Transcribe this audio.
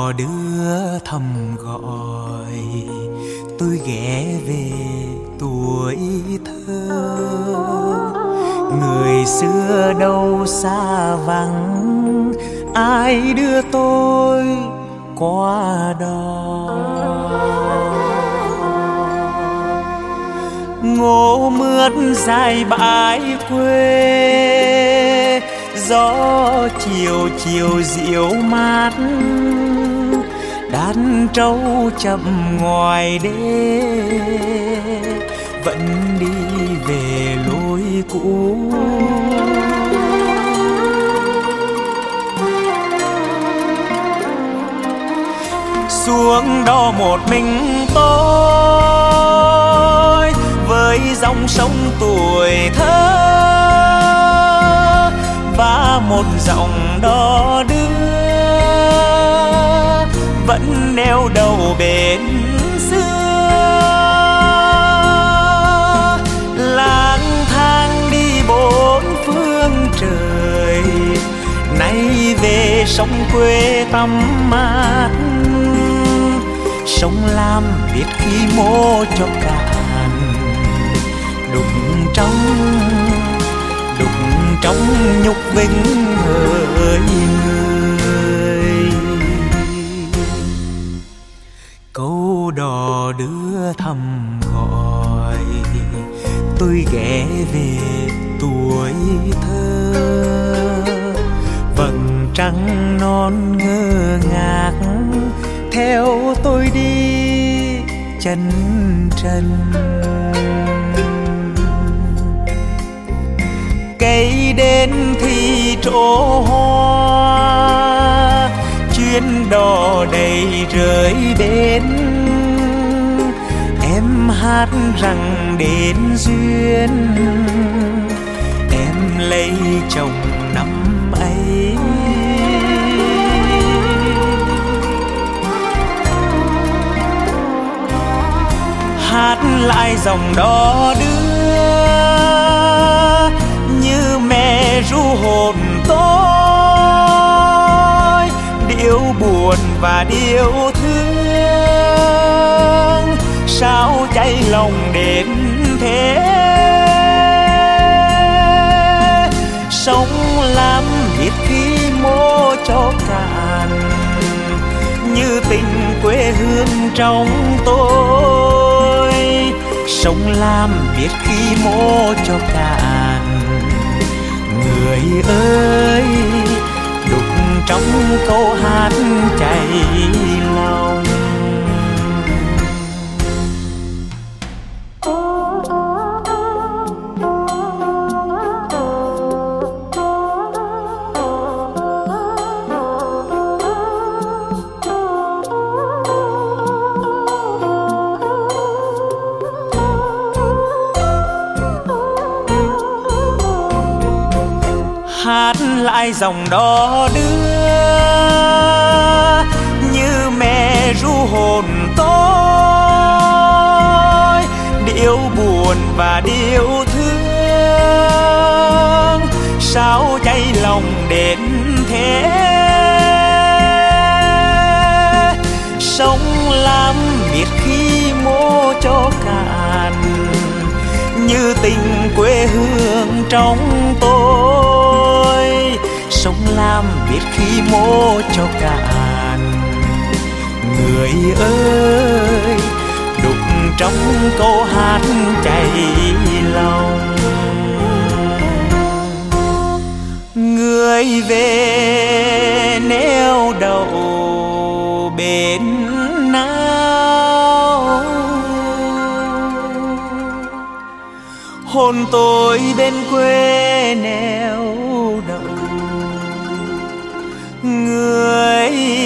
đò đưa thầm gọi tôi ghé về tuổi thơ. Người xưa đâu xa vắng, ai đưa tôi qua đò. Ngô mướt dài bãi quê, gió chiều chiều dịu mát, đàn trâu chậm ngoài đê vẫn đi về lối cũ. Xuống đó một mình tôi với dòng sông tuổi thơ và một dòng đò đưa vẫn neo đầu bến xưa. Lang thang đi bốn phương trời, nay về sông quê tắm mát. Sông Lam biết khi mô cho cạn, đục trong nhục vinh hỡi người. Câu đò đưa thầm gọi tôi ghé về tuổi thơ. Vầng trăng non ngơ ngác theo tôi đi chân trần. Cây đến thì trổ hoa, chuyến đò đầy rơi bến. Em hát rằng đến duyên, em lấy chồng năm ấy. Hát lại dòng đò đưa như mẹ ru hồn tôi, điệu buồn và điệu thương sao cháy lòng đến thế. Sông Lam biết khi mô cho cạn, như tình quê hương trong tôi. Sông Lam biết khi mô cho cạn, người ơi đục trong câu hát chảy lòng. Hát lại dòng đò đưa như mẹ ru hồn tôi, điệu buồn và điệu thương sao cháy lòng đến thế. Sông Lam biết khi mô cho cạn, như tình quê hương trong tôi. Sông Lam biết khi mô cho cạn, người ơi đục trong câu hát chảy lòng. Người về neo đậu bên nào, hồn tôi bên quê neo đậu. Người